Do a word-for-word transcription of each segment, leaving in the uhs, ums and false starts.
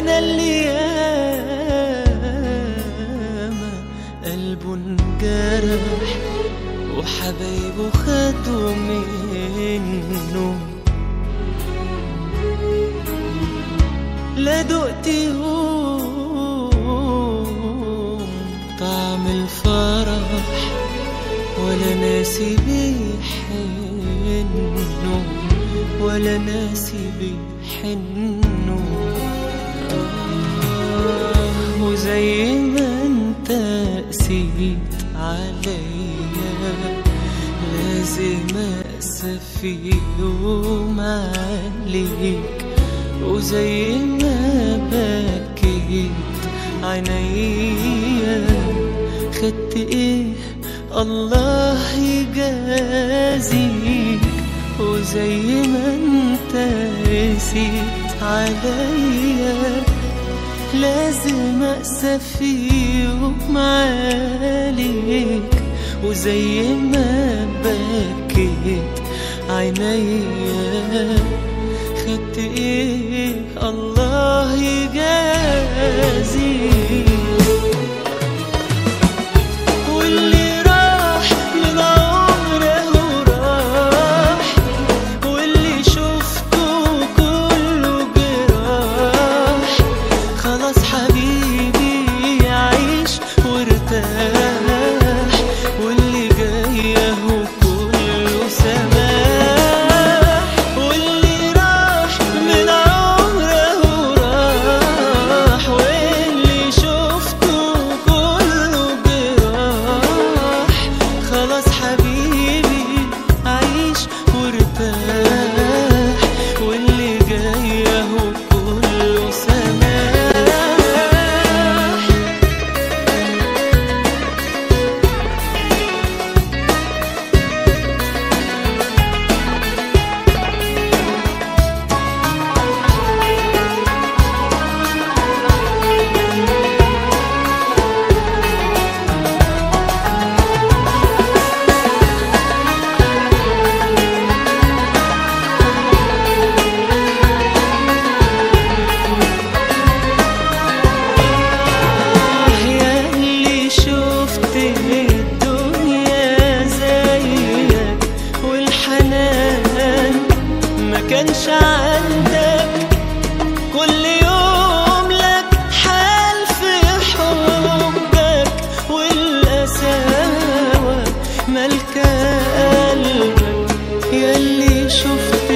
أنا اللي ياما قلبه انجرح وحبايبه خدوا منه، لا دقت يوم طعم الفرح ولا ناسي بيحنه، ولا ناسي بيحنه. آه وزي ما انت قسيت عليا لازم أقسى في يوم عليك، وزي ما بكيت عينيا خدت ايه الله يجازيك، وزي ما انت قسيت عليا لازم أقسى في يوم عليك، وزي ما بكيت عينيا خدت ايه الله يجازيك. واللي راح من عمره راح، واللي شفته كله جراح، خلاص حبيبي عيش وارتاح، واللي جاي اهو كله سماح. واللي راح من عمره راح، واللي شفته كله جراح، خلاص حبيبي عيش وارتاح، واللي جاي اهو كله سماح. كانش عندك كل يوم لك حال في حبك، والقساوة مالكة قلبك ياللي شفت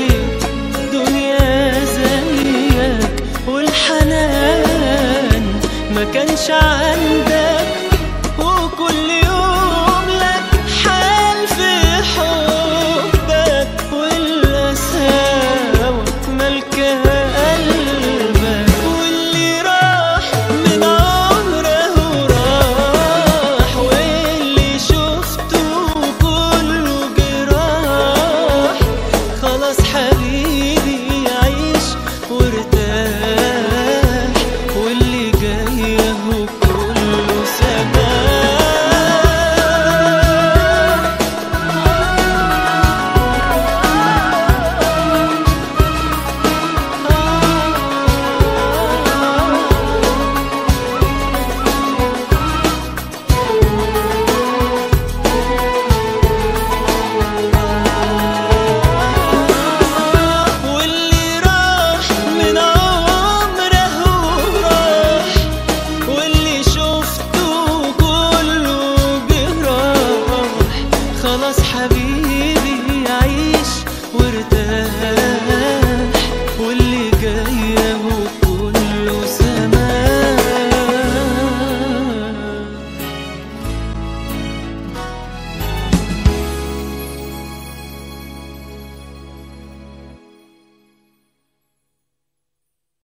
دنيا زيك، والحنان ما كانش عندك، وكل يوم لك حال في حبك، والقساوة مالكة قلبك. واللي راح من عمره راح، واللي شفته كله جراح، خلاص حبيبي